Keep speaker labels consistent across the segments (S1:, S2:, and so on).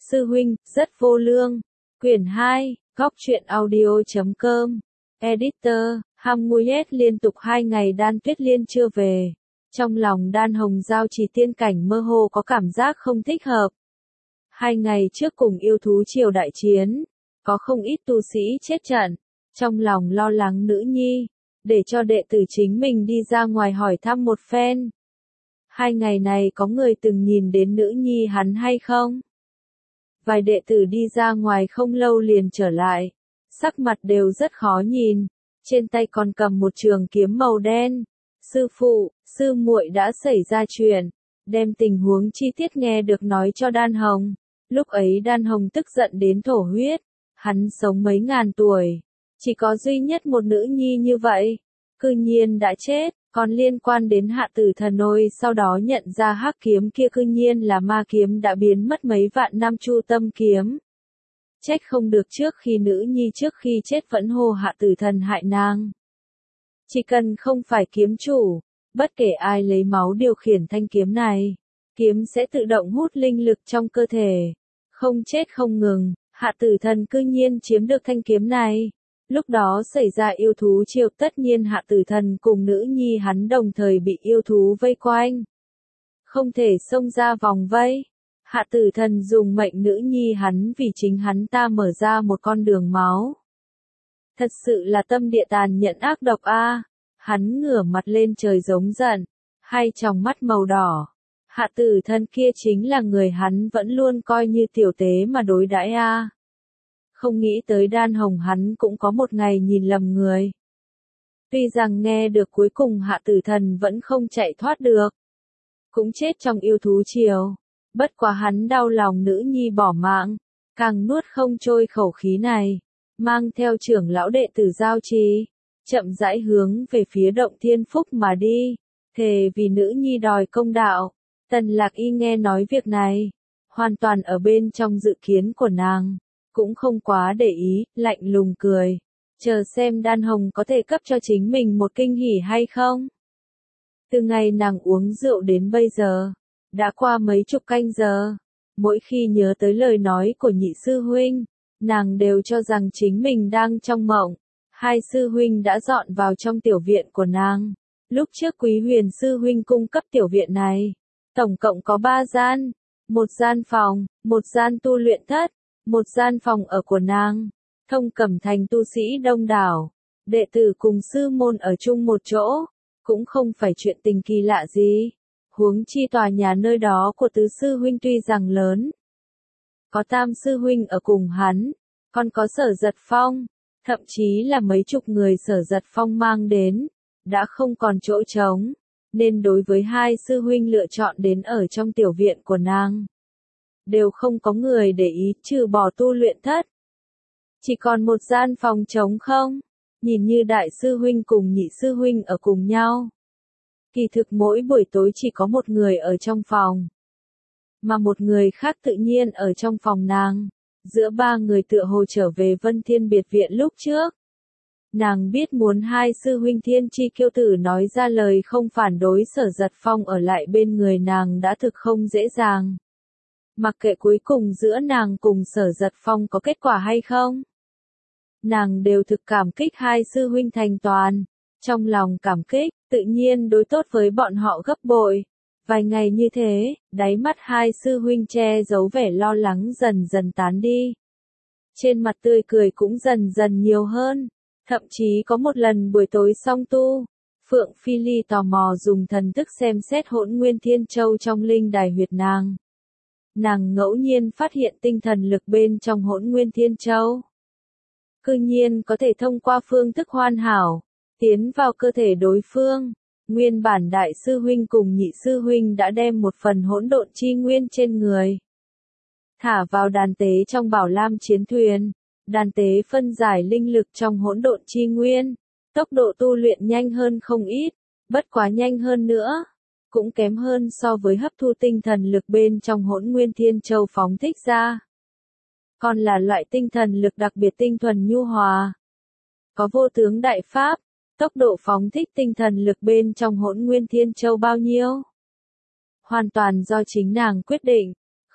S1: Sư huynh, rất vô lương. Quyển 2, Góc truyện audio.com. Editor, Hamuyet liên tục 2 ngày Đan Tuyết Liên chưa về. Trong lòng Đan Hồng Giao Trì tiên cảnh mơ hồ có cảm giác không thích hợp. 2 ngày trước cùng yêu thú triều đại chiến, có không ít tu sĩ chết trận. Trong lòng lo lắng nữ nhi, để cho đệ tử chính mình đi ra ngoài hỏi thăm một phen. 2 ngày này có người từng nhìn đến nữ nhi hắn hay không? Vài đệ tử đi ra ngoài không lâu liền trở lại, sắc mặt đều rất khó nhìn, trên tay còn cầm một trường kiếm màu đen. Sư phụ, sư muội đã xảy ra chuyện, đem tình huống chi tiết nghe được nói cho Đan Hồng. Lúc ấy Đan Hồng tức giận đến thổ huyết, hắn sống mấy ngàn tuổi, chỉ có duy nhất một nữ nhi như vậy, cư nhiên đã chết. Còn liên quan đến Hạ Tử Thần Ôi sau đó nhận ra hắc kiếm kia cư nhiên là ma kiếm đã biến mất mấy vạn năm Chu Tâm kiếm. Trách không được trước khi nữ nhi trước khi chết vẫn hô Hạ Tử Thần hại nàng. Chỉ cần không phải kiếm chủ, bất kể ai lấy máu điều khiển thanh kiếm này, kiếm sẽ tự động hút linh lực trong cơ thể, không chết không ngừng. Hạ Tử Thần cư nhiên chiếm được thanh kiếm này. Lúc đó xảy ra yêu thú triều, tất nhiên Hạ Tử Thần cùng nữ nhi hắn đồng thời bị yêu thú vây quanh. Không thể xông ra vòng vây. Hạ Tử Thần dùng mệnh nữ nhi hắn vì chính hắn ta mở ra một con đường máu. Thật sự là tâm địa tàn nhẫn ác độc a. Hắn ngửa mặt lên trời giống giận, hai tròng mắt màu đỏ. Hạ Tử Thần kia chính là người hắn vẫn luôn coi như tiểu tế mà đối đãi a. Không nghĩ tới Đan Hồng hắn cũng có một ngày nhìn lầm người. Tuy rằng nghe được cuối cùng Hạ Tử Thần vẫn không chạy thoát được, cũng chết trong yêu thú triều. Bất quá hắn đau lòng nữ nhi bỏ mạng, càng nuốt không trôi khẩu khí này, mang theo trưởng lão đệ tử Giao Trì, chậm rãi hướng về phía Động Thiên Phúc mà đi, thề vì nữ nhi đòi công đạo. Tần Lạc Y nghe nói việc này, hoàn toàn ở bên trong dự kiến của nàng, cũng không quá để ý, lạnh lùng cười, chờ xem Đan Hồng có thể cấp cho chính mình một kinh hỉ hay không. Từ ngày nàng uống rượu đến bây giờ, đã qua mấy chục canh giờ, mỗi khi nhớ tới lời nói của nhị sư huynh, nàng đều cho rằng chính mình đang trong mộng. Hai sư huynh đã dọn vào trong tiểu viện của nàng. Lúc trước Quý Huyền sư huynh cung cấp tiểu viện này, tổng cộng có 3 gian, một gian phòng, một gian tu luyện thất, một gian phòng ở của nàng. Thông Cẩm Thành tu sĩ đông đảo, đệ tử cùng sư môn ở chung một chỗ, cũng không phải chuyện tình kỳ lạ gì. Huống chi tòa nhà nơi đó của tứ sư huynh tuy rằng lớn, có tam sư huynh ở cùng hắn, còn có Sở Giật Phong, thậm chí là mấy chục người Sở Giật Phong mang đến, đã không còn chỗ trống, nên đối với hai sư huynh lựa chọn đến ở trong tiểu viện của nàng, đều không có người để ý trừ bỏ tu luyện thất. Chỉ còn một gian phòng trống không, nhìn như đại sư huynh cùng nhị sư huynh ở cùng nhau. Kỳ thực mỗi buổi tối chỉ có một người ở trong phòng, mà một người khác tự nhiên ở trong phòng nàng. Giữa 3 người tựa hồ trở về Vân Thiên biệt viện lúc trước. Nàng biết muốn hai sư huynh Thiên Chi Kiêu Tử nói ra lời không phản đối Sở Giật Phong ở lại bên người nàng đã thực không dễ dàng. Mặc kệ cuối cùng giữa nàng cùng Sở Giật Phong có kết quả hay không, nàng đều thực cảm kích hai sư huynh thành toàn. Trong lòng cảm kích, tự nhiên đối tốt với bọn họ gấp bội. Vài ngày như thế, đáy mắt hai sư huynh che giấu vẻ lo lắng dần dần tán đi. Trên mặt tươi cười cũng dần dần nhiều hơn. Thậm chí có một lần buổi tối song tu, Phượng Phi Ly tò mò dùng thần thức xem xét Hỗn Nguyên Thiên Châu trong linh đài huyệt nàng. Nàng ngẫu nhiên phát hiện tinh thần lực bên trong Hỗn Nguyên Thiên Châu cư nhiên có thể thông qua phương thức hoàn hảo, tiến vào cơ thể đối phương. Nguyên bản đại sư huynh cùng nhị sư huynh đã đem một phần hỗn độn chi nguyên trên người thả vào đàn tế trong Bảo Lam chiến thuyền. Đàn tế phân giải linh lực trong hỗn độn chi nguyên, tốc độ tu luyện nhanh hơn không ít, bất quá nhanh hơn nữa, cũng kém hơn so với hấp thu tinh thần lực bên trong Hỗn Nguyên Thiên Châu phóng thích ra. Còn là loại tinh thần lực đặc biệt tinh thuần nhu hòa, có vô tướng đại pháp. Tốc độ phóng thích tinh thần lực bên trong Hỗn Nguyên Thiên Châu bao nhiêu? Hoàn toàn do chính nàng quyết định,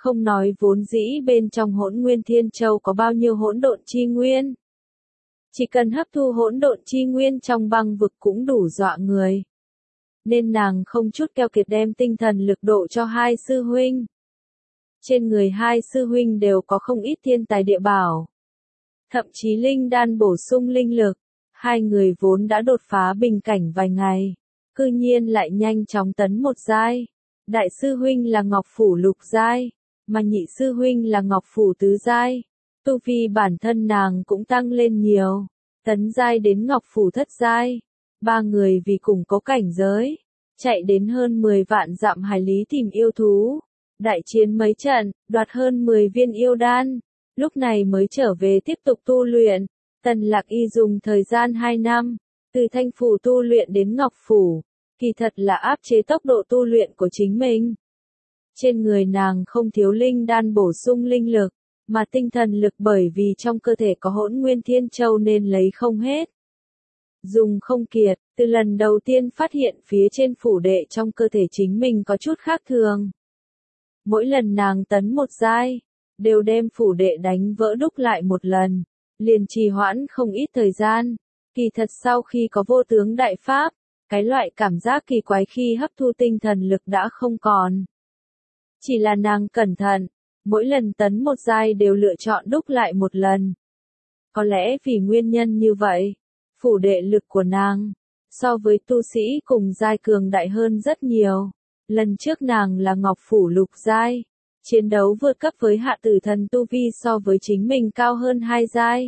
S1: Không nói vốn dĩ bên trong Hỗn Nguyên Thiên Châu có bao nhiêu hỗn độn chi nguyên. Chỉ cần hấp thu hỗn độn chi nguyên trong băng vực cũng đủ dọa người. Nên nàng không chút keo kiệt đem tinh thần lực độ cho hai sư huynh. Trên người hai sư huynh đều có không ít thiên tài địa bảo. Thậm chí linh đan bổ sung linh lực. Hai người vốn đã đột phá bình cảnh vài ngày. Cư nhiên lại nhanh chóng tấn một giai. Đại sư huynh là Ngọc Phủ lục giai. Mà nhị sư huynh là Ngọc Phủ tứ giai. Tu vi bản thân nàng cũng tăng lên nhiều. Tấn giai đến Ngọc Phủ thất giai. Ba người vì cùng có cảnh giới. Chạy đến hơn 10 vạn dặm hải lý tìm yêu thú. Đại chiến mấy trận, đoạt hơn 10 viên yêu đan. Lúc này mới trở về tiếp tục tu luyện. Tần Lạc Y dùng thời gian 2 năm. Từ Thanh Phủ tu luyện đến Ngọc Phủ. Kỳ thật là áp chế tốc độ tu luyện của chính mình. Trên người nàng không thiếu linh đan bổ sung linh lực. Mà tinh thần lực bởi vì trong cơ thể có Hỗn Nguyên Thiên Châu nên lấy không hết. Dùng không kiệt, từ lần đầu tiên phát hiện phía trên phủ đệ trong cơ thể chính mình có chút khác thường. Mỗi lần nàng tấn một giai, đều đem phủ đệ đánh vỡ đúc lại một lần, liền trì hoãn không ít thời gian. Kỳ thật sau khi có vô tướng đại pháp, cái loại cảm giác kỳ quái khi hấp thu tinh thần lực đã không còn. Chỉ là nàng cẩn thận, mỗi lần tấn một giai đều lựa chọn đúc lại một lần. Có lẽ vì nguyên nhân như vậy, phủ đệ lực của nàng, so với tu sĩ cùng giai cường đại hơn rất nhiều. Lần trước nàng là Ngọc Phủ lục giai, chiến đấu vượt cấp với Hạ Tử Thần tu vi so với chính mình cao hơn 2 giai.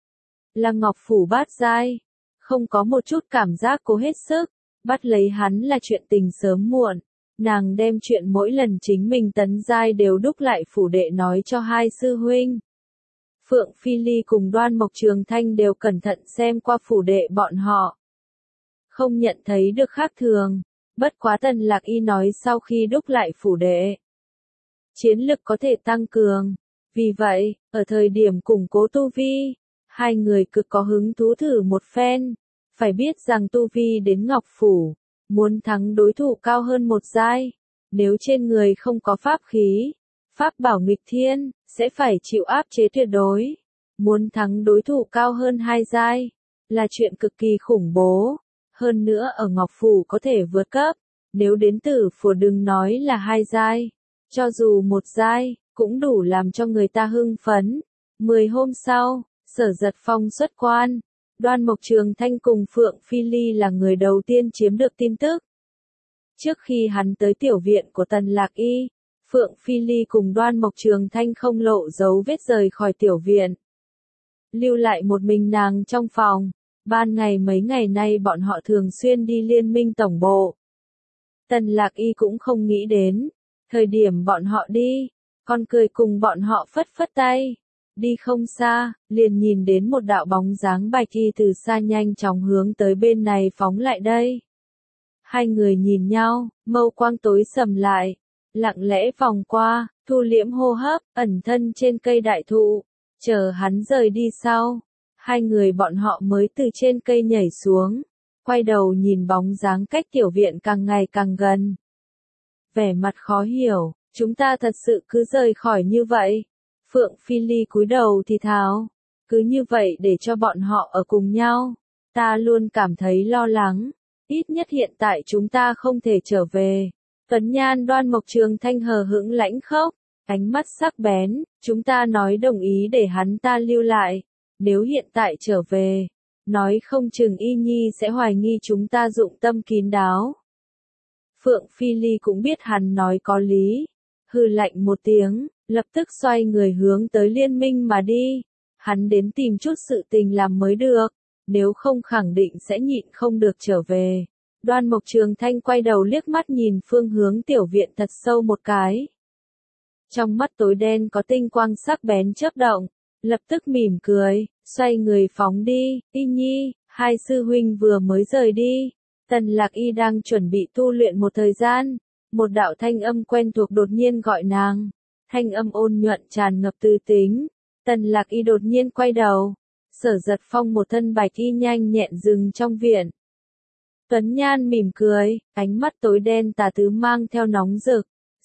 S1: Là Ngọc Phủ bát giai, không có một chút cảm giác cố hết sức, bắt lấy hắn là chuyện tình sớm muộn. Nàng đem chuyện mỗi lần chính mình tấn giai đều đúc lại phủ đệ nói cho hai sư huynh. Phượng Phi Ly cùng Đoan Mộc Trường Thanh đều cẩn thận xem qua phủ đệ bọn họ. Không nhận thấy được khác thường, bất quá Tần Lạc Y nói sau khi đúc lại phủ đệ, chiến lực có thể tăng cường. Vì vậy, ở thời điểm củng cố tu vi, hai người cực có hứng thú thử một phen. Phải biết rằng tu vi đến Ngọc Phủ, muốn thắng đối thủ cao hơn một giai, nếu trên người không có pháp khí, pháp bảo nghịch thiên, sẽ phải chịu áp chế tuyệt đối. Muốn thắng đối thủ cao hơn 2 giai, là chuyện cực kỳ khủng bố. Hơn nữa ở Ngọc Phủ có thể vượt cấp, nếu đến Tử Phủ đừng nói là 2 giai, cho dù một giai, cũng đủ làm cho người ta hưng phấn. 10 hôm sau, Sở Giật Phong xuất quan. Đoan Mộc Trường Thanh cùng Phượng Phi Ly là người đầu tiên chiếm được tin tức. Trước khi hắn tới tiểu viện của Tần Lạc Y, Phượng Phi Ly cùng Đoan Mộc Trường Thanh không lộ dấu vết rời khỏi tiểu viện. Lưu lại một mình nàng trong phòng. Ban ngày mấy ngày nay bọn họ thường xuyên đi liên minh tổng bộ. Tần Lạc Y cũng không nghĩ đến. Thời điểm bọn họ đi, còn cười cùng bọn họ phất phất tay. Đi không xa, liền nhìn đến một đạo bóng dáng bạch y từ xa nhanh chóng hướng tới bên này phóng lại đây. Hai người nhìn nhau, mâu quang tối sầm lại, lặng lẽ vòng qua, thu liễm hô hấp, ẩn thân trên cây đại thụ, chờ hắn rời đi sau. Hai người bọn họ mới từ trên cây nhảy xuống, quay đầu nhìn bóng dáng cách tiểu viện càng ngày càng gần. Vẻ mặt khó hiểu, chúng ta thật sự cứ rời khỏi như vậy. Phượng Phi Ly cúi đầu thì thào, cứ như vậy để cho bọn họ ở cùng nhau. Ta luôn cảm thấy lo lắng, ít nhất hiện tại chúng ta không thể trở về. Tuấn Nhan Đoan Mộc Trường Thanh hờ hững lãnh khốc, ánh mắt sắc bén, chúng ta nói đồng ý để hắn ta lưu lại. Nếu hiện tại trở về, nói không chừng Y Nhi sẽ hoài nghi chúng ta dụng tâm kín đáo. Phượng Phi Ly cũng biết hắn nói có lý, hừ lạnh một tiếng, lập tức xoay người hướng tới liên minh mà đi. Hắn đến tìm chút sự tình làm mới được, nếu không khẳng định sẽ nhịn không được trở về. Đoan Mộc Trường Thanh quay đầu liếc mắt nhìn phương hướng tiểu viện thật sâu một cái. Trong mắt tối đen có tinh quang sắc bén chớp động, lập tức mỉm cười, xoay người phóng đi. Y Nhi, hai sư huynh vừa mới rời đi. Tần Lạc Y đang chuẩn bị tu luyện một thời gian, một đạo thanh âm quen thuộc đột nhiên gọi nàng. Thanh âm ôn nhuận tràn ngập tư tính. Tần Lạc Y đột nhiên quay đầu. Sở Giật Phong một thân bạch y nhanh nhẹn dừng trong viện. Tuấn Nhan mỉm cười, ánh mắt tối đen tà tứ mang theo nóng rực.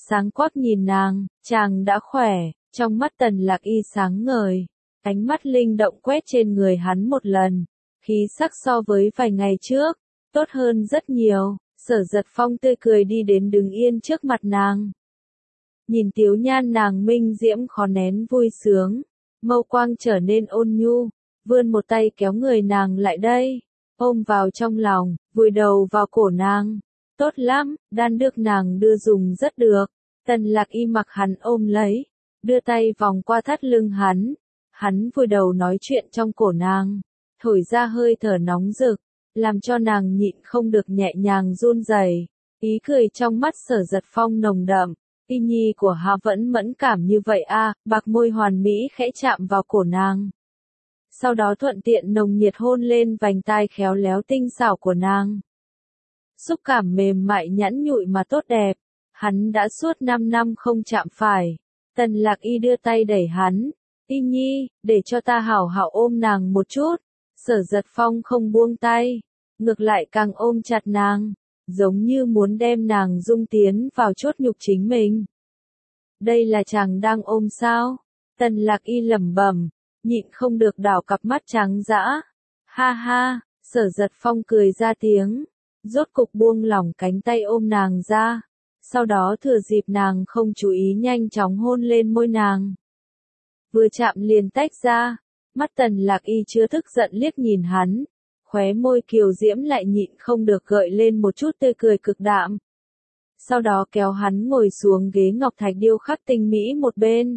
S1: sáng quắc nhìn nàng, chàng đã khỏe, trong mắt Tần Lạc Y sáng ngời, ánh mắt linh động quét trên người hắn một lần, khí sắc so với vài ngày trước, tốt hơn rất nhiều. Sở Giật Phong tươi cười đi đến đứng yên trước mặt nàng. Nhìn tiếu nhan nàng minh diễm khó nén vui sướng, mâu quang trở nên ôn nhu, vươn một tay kéo người nàng lại đây, ôm vào trong lòng, vùi đầu vào cổ nàng. Tốt lắm, đan được nàng đưa dùng rất được. Tần Lạc Y mặc hắn ôm lấy, đưa tay vòng qua thắt lưng hắn vùi đầu nói chuyện trong cổ nàng, thổi ra hơi thở nóng rực, làm cho nàng nhịn không được nhẹ nhàng run rẩy. Ý cười trong mắt Sở Giật Phong nồng đậm, Y nhi của Hạ vẫn mẫn cảm như vậy à, bạc môi hoàn mỹ khẽ chạm vào cổ nàng. Sau đó thuận tiện nồng nhiệt hôn lên vành tai khéo léo tinh xảo của nàng. Xúc cảm mềm mại nhẵn nhụi mà tốt đẹp, hắn đã suốt 5 năm không chạm phải. Tần Lạc Y đưa tay đẩy hắn, Y nhi, để cho ta hảo hảo ôm nàng một chút. Sở Giật Phong không buông tay, ngược lại càng ôm chặt nàng, giống như muốn đem nàng dung tiến vào chốt nhục chính mình. Đây là chàng đang ôm sao? Tần Lạc Y lẩm bẩm, nhịn không được đảo cặp mắt trắng dã. Ha ha, Sở Giật Phong cười ra tiếng, rốt cục buông lỏng cánh tay ôm nàng ra, sau đó thừa dịp nàng không chú ý nhanh chóng hôn lên môi nàng. Vừa chạm liền tách ra, mắt Tần Lạc Y chưa thức giận liếc nhìn hắn, khóe môi kiều diễm lại nhịn không được gợi lên một chút tươi cười cực đạm. Sau đó kéo hắn ngồi xuống ghế ngọc thạch điêu khắc tinh mỹ một bên.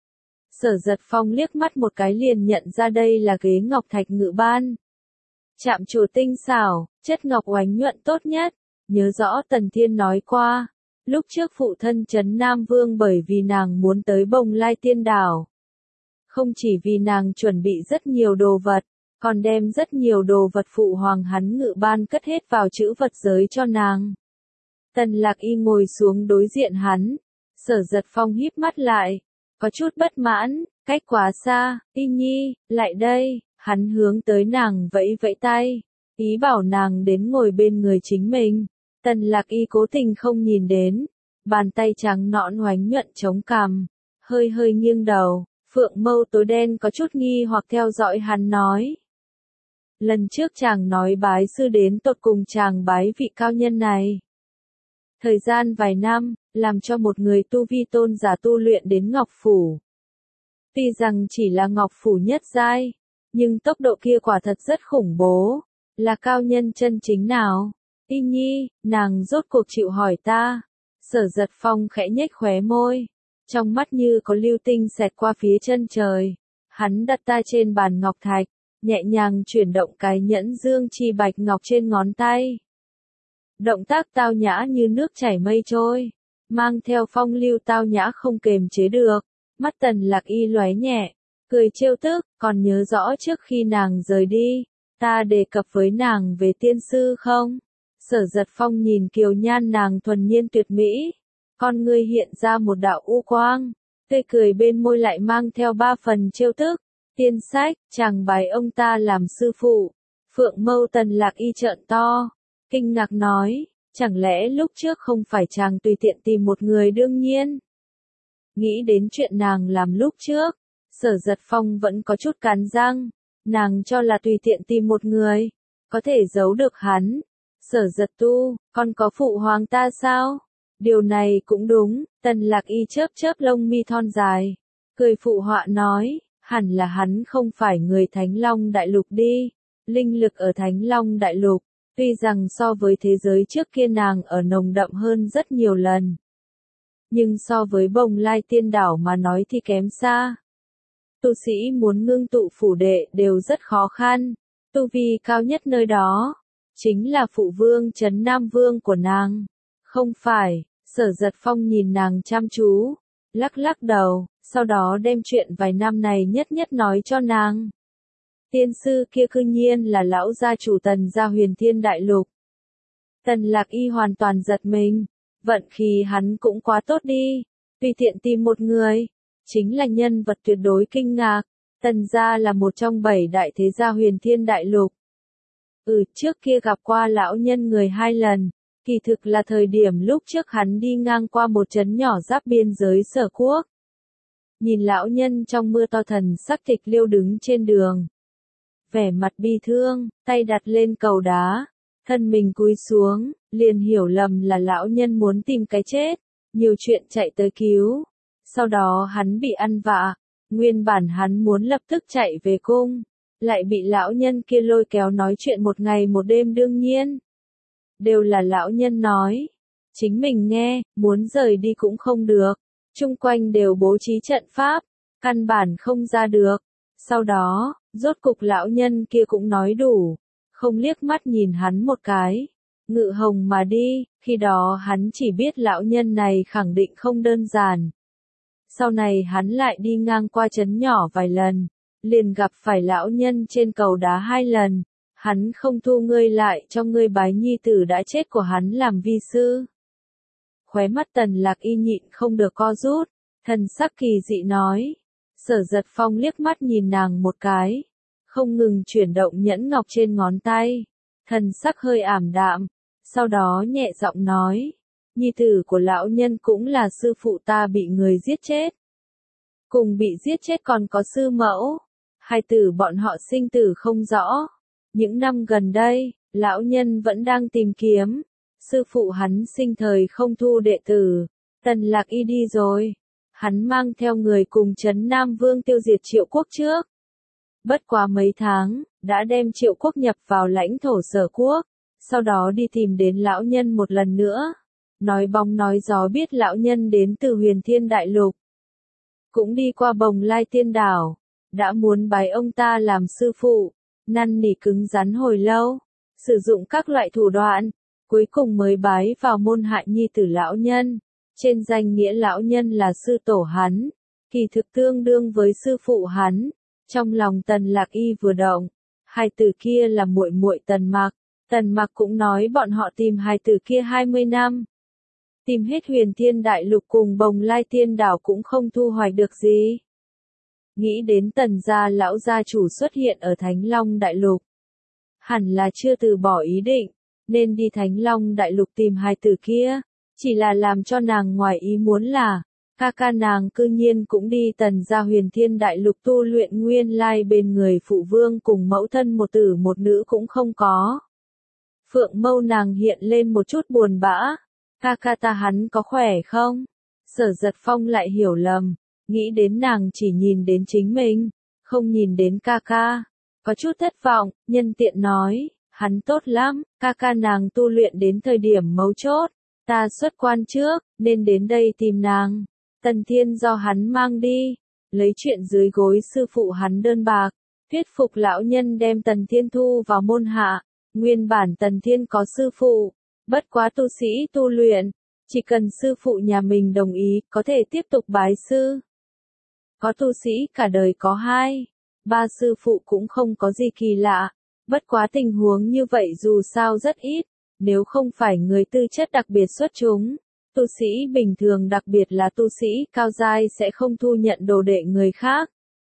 S1: Sở Giật Phong liếc mắt một cái liền nhận ra đây là ghế ngọc thạch ngự ban. Chạm trổ tinh xảo, chất ngọc oánh nhuận tốt nhất, nhớ rõ Tần Thiên nói qua, lúc trước phụ thân Trấn Nam Vương bởi vì nàng muốn tới Bồng Lai Tiên Đảo. Không chỉ vì nàng chuẩn bị rất nhiều đồ vật, còn đem rất nhiều đồ vật phụ hoàng hắn ngự ban cất hết vào trữ vật giới cho nàng. Tần Lạc Y ngồi xuống đối diện hắn, Sở Giật Phong híp mắt lại, có chút bất mãn, cách quá xa, Y nhi, lại đây, hắn hướng tới nàng vẫy vẫy tay, ý bảo nàng đến ngồi bên người chính mình. Tần Lạc Y cố tình không nhìn đến, bàn tay trắng nõn oánh nhuận chống cằm, hơi hơi nghiêng đầu, phượng mâu tối đen có chút nghi hoặc theo dõi hắn nói. Lần trước chàng nói bái sư đến tột cùng chàng bái vị cao nhân này. Thời gian vài năm, làm cho một người tu vi tôn giả tu luyện đến Ngọc Phủ. Tuy rằng chỉ là Ngọc Phủ nhất giai, nhưng tốc độ kia quả thật rất khủng bố, là cao nhân chân chính nào? Y nhi, nàng rốt cuộc chịu hỏi ta. Sở Giật Phong khẽ nhếch khóe môi, trong mắt như có lưu tinh xẹt qua phía chân trời. Hắn đặt tay trên bàn ngọc thạch, nhẹ nhàng chuyển động cái nhẫn dương chi bạch ngọc trên ngón tay. Động tác tao nhã như nước chảy mây trôi, mang theo phong lưu tao nhã không kềm chế được. Mắt Tần Lạc Y lóe nhẹ, cười trêu tức, còn nhớ rõ trước khi nàng rời đi, ta đề cập với nàng về tiên sư không? Sở Giật Phong nhìn kiều nhan nàng thuần nhiên tuyệt mỹ, con ngươi hiện ra một đạo u quang, tươi cười bên môi lại mang theo 3 phần trêu tức. Tiên sách, chàng bái ông ta làm sư phụ. Phượng mâu Tần Lạc Y trợn to, kinh ngạc nói, chẳng lẽ lúc trước không phải chàng tùy tiện tìm một người đương nhiên? Nghĩ đến chuyện nàng làm lúc trước, Sở Giật Phong vẫn có chút cắn răng, nàng cho là tùy tiện tìm một người, có thể giấu được hắn. Sở Giật tu, con có phụ hoàng ta sao? Điều này cũng đúng, Tần Lạc Y chớp chớp lông mi thon dài, cười phụ họa nói, hẳn là hắn không phải người Thánh Long Đại Lục đi. Linh lực ở Thánh Long Đại Lục, tuy rằng so với thế giới trước kia nàng ở nồng đậm hơn rất nhiều lần, nhưng so với Bồng Lai Tiên Đảo mà nói thì kém xa. Tu sĩ muốn ngưng tụ phủ đệ đều rất khó khăn, tu vi cao nhất nơi đó chính là phụ vương Trấn Nam Vương của nàng. Không phải, Sở Giật Phong nhìn nàng chăm chú, lắc lắc đầu, sau đó đem chuyện vài năm này nhất nhất nói cho nàng. Tiên sư kia cư nhiên là lão gia chủ Tần gia Huyền Thiên Đại Lục. Tần Lạc Y hoàn toàn giật mình, vận khí hắn cũng quá tốt đi, tùy tiện tìm một người, chính là nhân vật tuyệt đối kinh ngạc. Tần gia là một trong 7 đại thế gia Huyền Thiên Đại Lục. Trước kia gặp qua lão nhân người 2 lần, Kỳ thực là thời điểm lúc trước hắn đi ngang qua một trấn nhỏ giáp biên giới Sở Quốc. Nhìn lão nhân trong mưa to thần sắc tịch liêu đứng trên đường. Vẻ mặt bi thương, tay đặt lên cầu đá, thân mình cúi xuống, liền hiểu lầm là lão nhân muốn tìm cái chết, nhiều chuyện chạy tới cứu. Sau đó hắn bị ăn vạ, nguyên bản hắn muốn lập tức chạy về cung, lại bị lão nhân kia lôi kéo nói chuyện một ngày một đêm đương nhiên. Đều là lão nhân nói, chính mình nghe, muốn rời đi cũng không được, chung quanh đều bố trí trận pháp, căn bản không ra được. Sau đó, rốt cục lão nhân kia cũng nói đủ, không liếc mắt nhìn hắn một cái, ngự hồng mà đi, khi đó hắn chỉ biết lão nhân này khẳng định không đơn giản. Sau này hắn lại đi ngang qua trấn nhỏ vài lần, liền gặp phải lão nhân trên cầu đá 2 lần, hắn không thu ngươi lại cho ngươi bái nhi tử đã chết của hắn làm vi sư. Khóe mắt Tần Lạc Y nhịn không được co rút, thần sắc kỳ dị nói. Sở Giật Phong liếc mắt nhìn nàng một cái, không ngừng chuyển động nhẫn ngọc trên ngón tay, thần sắc hơi ảm đạm, sau đó nhẹ giọng nói, nhi tử của lão nhân cũng là sư phụ ta bị người giết chết. Cùng bị giết chết còn có sư mẫu, hai tử bọn họ sinh tử không rõ. Những năm gần đây, lão nhân vẫn đang tìm kiếm, sư phụ hắn sinh thời không thu đệ tử, Tần Lạc Y đi rồi. Hắn mang theo người cùng trấn Nam Vương tiêu diệt Triệu Quốc trước. Bất quá mấy tháng, đã đem Triệu Quốc nhập vào lãnh thổ Sở Quốc, sau đó đi tìm đến lão nhân một lần nữa. Nói bóng nói gió biết lão nhân đến từ Huyền Thiên Đại Lục. Cũng đi qua Bồng Lai Tiên Đảo, đã muốn bái ông ta làm sư phụ, năn nỉ cứng rắn hồi lâu, sử dụng các loại thủ đoạn, cuối cùng mới bái vào môn hạ nhi tử lão nhân. Trên danh nghĩa lão nhân là sư tổ hắn, kỳ thực tương đương với sư phụ hắn. Trong lòng Tần Lạc Y vừa động, hai tử kia là muội muội Tần Mặc. Tần Mặc cũng nói bọn họ tìm hai tử kia 20 năm. Tìm hết Huyền Thiên Đại Lục cùng Bồng Lai Tiên Đảo cũng không thu hoạch được gì. Nghĩ đến Tần gia lão gia chủ xuất hiện ở Thánh Long Đại Lục. Hẳn là chưa từ bỏ ý định, nên đi Thánh Long Đại Lục tìm hai tử kia. Chỉ là làm cho nàng ngoài ý muốn là, ca ca nàng cư nhiên cũng đi Tần gia Huyền Thiên Đại Lục tu luyện nguyên lai bên người phụ vương cùng mẫu thân một tử một nữ cũng không có. Phượng mâu nàng hiện lên một chút buồn bã, ca ca ta hắn có khỏe không? Sở Giật Phong lại hiểu lầm, nghĩ đến nàng chỉ nhìn đến chính mình, không nhìn đến ca ca. Có chút thất vọng, nhân tiện nói, hắn tốt lắm, ca ca nàng tu luyện đến thời điểm mấu chốt. Ta xuất quan trước, nên đến đây tìm nàng. Tần Thiên do hắn mang đi, lấy chuyện dưới gối sư phụ hắn đơn bạc, thuyết phục lão nhân đem Tần Thiên thu vào môn hạ. Nguyên bản Tần Thiên có sư phụ, bất quá tu sĩ tu luyện, chỉ cần sư phụ nhà mình đồng ý, có thể tiếp tục bái sư. Có tu sĩ cả đời có 2, 3 sư phụ cũng không có gì kỳ lạ, bất quá tình huống như vậy dù sao rất ít. Nếu không phải người tư chất đặc biệt xuất chúng, tu sĩ bình thường đặc biệt là tu sĩ cao giai sẽ không thu nhận đồ đệ người khác.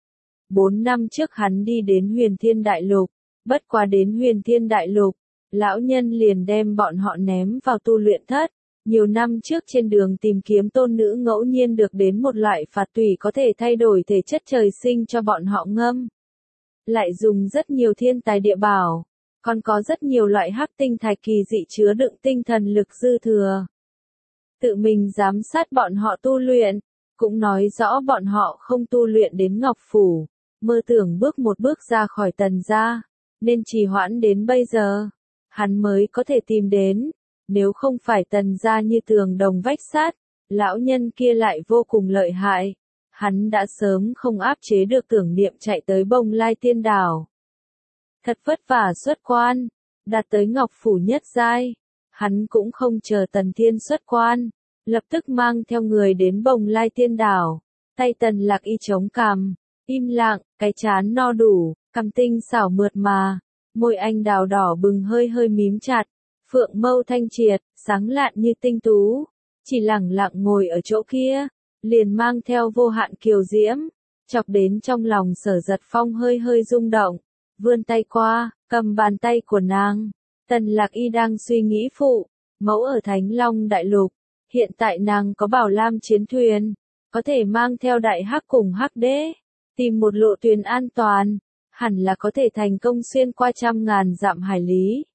S1: 4 năm trước hắn đi đến Huyền Thiên Đại Lục, bất quá đến Huyền Thiên Đại Lục, lão nhân liền đem bọn họ ném vào tu luyện thất. Nhiều năm trước trên đường tìm kiếm tôn nữ ngẫu nhiên được đến một loại phạt tùy có thể thay đổi thể chất trời sinh cho bọn họ ngâm. Lại dùng rất nhiều thiên tài địa bảo. Còn có rất nhiều loại hắc tinh thạch kỳ dị chứa đựng tinh thần lực dư thừa. Tự mình giám sát bọn họ tu luyện, cũng nói rõ bọn họ không tu luyện đến Ngọc Phủ, mơ tưởng bước một bước ra khỏi Tần gia, nên trì hoãn đến bây giờ, hắn mới có thể tìm đến. Nếu không phải Tần gia như tường đồng vách sắt, lão nhân kia lại vô cùng lợi hại, hắn đã sớm không áp chế được tưởng niệm chạy tới Bồng Lai Tiên Đảo. Thật vất vả xuất quan, đạt tới Ngọc Phủ nhất giai, hắn cũng không chờ Tần Thiên xuất quan, lập tức mang theo người đến Bồng Lai Tiên Đảo, tay Tần Lạc Y chống cằm, im lặng, cái trán no đủ, cằm tinh xảo mượt mà, môi anh đào đỏ bừng hơi hơi mím chặt, phượng mâu thanh triệt, sáng lạn như tinh tú, chỉ lẳng lặng ngồi ở chỗ kia, liền mang theo vô hạn kiều diễm, chọc đến trong lòng Sở Giật Phong hơi hơi rung động. Vươn tay qua, cầm bàn tay của nàng. Tần Lạc Y đang suy nghĩ phụ, mẫu ở Thánh Long Đại Lục. Hiện tại nàng có Bảo Lam chiến thuyền, có thể mang theo Đại Hắc cùng Hắc Đế, tìm một lộ thuyền an toàn, hẳn là có thể thành công xuyên qua trăm ngàn dặm hải lý.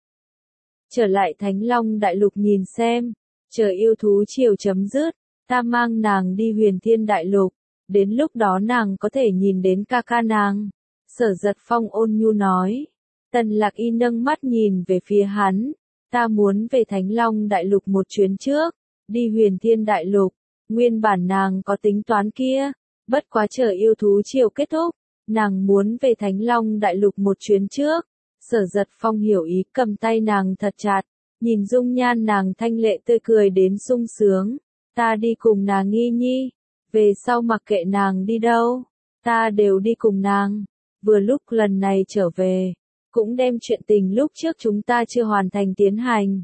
S1: Trở lại Thánh Long Đại Lục nhìn xem, chờ yêu thú triều chấm dứt, ta mang nàng đi Huyền Thiên Đại Lục, đến lúc đó nàng có thể nhìn đến ca ca nàng. Sở Giật Phong ôn nhu nói. Tần Lạc Y nâng mắt nhìn về phía hắn, ta muốn về Thánh Long Đại Lục một chuyến trước, đi Huyền Thiên Đại Lục, nguyên bản nàng có tính toán kia, bất quá chờ yêu thú triều kết thúc, nàng muốn về Thánh Long Đại Lục một chuyến trước. Sở Giật Phong hiểu ý, cầm tay nàng thật chặt, nhìn dung nhan nàng thanh lệ tươi cười đến sung sướng, ta đi cùng nàng Y Nhi, về sau mặc kệ nàng đi đâu, ta đều đi cùng nàng. Vừa lúc lần này trở về, cũng đem chuyện tình lúc trước chúng ta chưa hoàn thành tiến hành.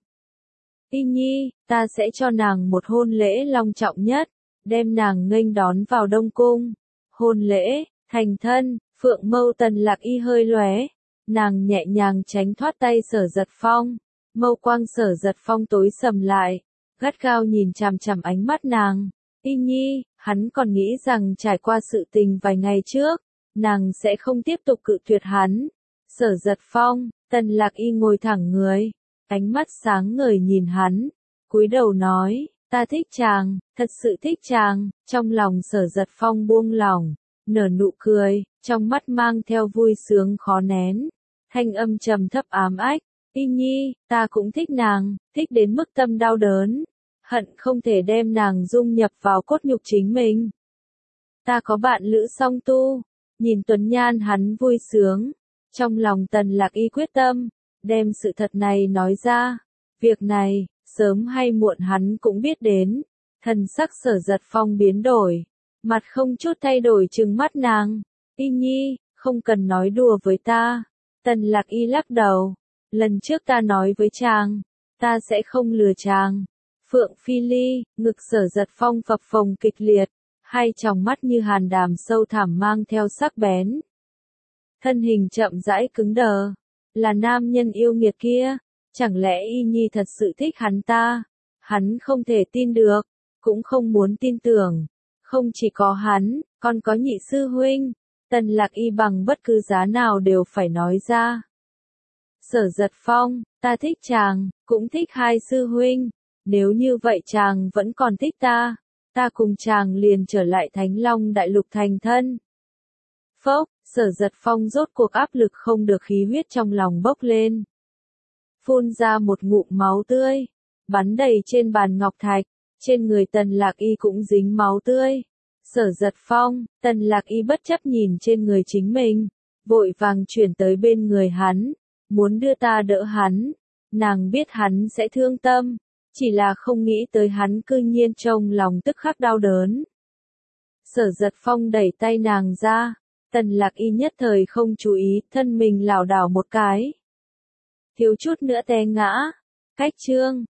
S1: Y Nhi, ta sẽ cho nàng một hôn lễ long trọng nhất, đem nàng nghênh đón vào Đông Cung. Hôn lễ, thành thân, phượng mâu Tần Lạc Y hơi lóe, nàng nhẹ nhàng tránh thoát tay Sở Giật Phong, mâu quang Sở Giật Phong tối sầm lại, gắt gao nhìn chằm chằm ánh mắt nàng. Y Nhi, hắn còn nghĩ rằng trải qua sự tình vài ngày trước, nàng sẽ không tiếp tục cự tuyệt hắn. Sở Giật Phong, Tần Lạc Y ngồi thẳng người, ánh mắt sáng ngời nhìn hắn, cúi đầu nói, ta thích chàng, thật sự thích chàng. Trong lòng Sở Giật Phong buông lỏng, nở nụ cười, trong mắt mang theo vui sướng khó nén, thanh âm trầm thấp ám ách, Y Nhi, ta cũng thích nàng, thích đến mức tâm đau đớn, hận không thể đem nàng dung nhập vào cốt nhục chính mình. Ta có bạn lữ song tu. Nhìn tuấn nhan hắn vui sướng, trong lòng Tần Lạc Y quyết tâm, đem sự thật này nói ra. Việc này, sớm hay muộn hắn cũng biết đến. Thần sắc Sở Giật Phong biến đổi, mặt không chút thay đổi trừng mắt nàng. Y Nhi, không cần nói đùa với ta. Tần Lạc Y lắc đầu, lần trước ta nói với chàng, ta sẽ không lừa chàng. Phượng Phi Ly, ngực Sở Giật Phong phập phồng kịch liệt, hai tròng mắt như hàn đàm sâu thẳm mang theo sắc bén. Thân hình chậm rãi cứng đờ, là nam nhân yêu nghiệt kia, chẳng lẽ Y Nhi thật sự thích hắn ta? Hắn không thể tin được, cũng không muốn tin tưởng. Không chỉ có hắn, còn có nhị sư huynh. Tần Lạc Y bằng bất cứ giá nào đều phải nói ra. Sở Giật Phong, ta thích chàng, cũng thích hai sư huynh. Nếu như vậy chàng vẫn còn thích ta, ta cùng chàng liền trở lại Thánh Long Đại Lục thành thân. Phốc, Sở Giật Phong rốt cuộc áp lực không được, khí huyết trong lòng bốc lên. Phun ra một ngụm máu tươi, bắn đầy trên bàn ngọc thạch, trên người Tần Lạc Y cũng dính máu tươi. Sở Giật Phong, Tần Lạc Y bất chấp nhìn trên người chính mình, vội vàng chuyển tới bên người hắn, muốn đưa ta đỡ hắn. Nàng biết hắn sẽ thương tâm, chỉ là không nghĩ tới hắn cư nhiên trong lòng tức khắc đau đớn. Sở Giật Phong đẩy tay nàng ra, Tần Lạc Y nhất thời không chú ý, thân mình lảo đảo một cái, thiếu chút nữa té ngã. Cách chương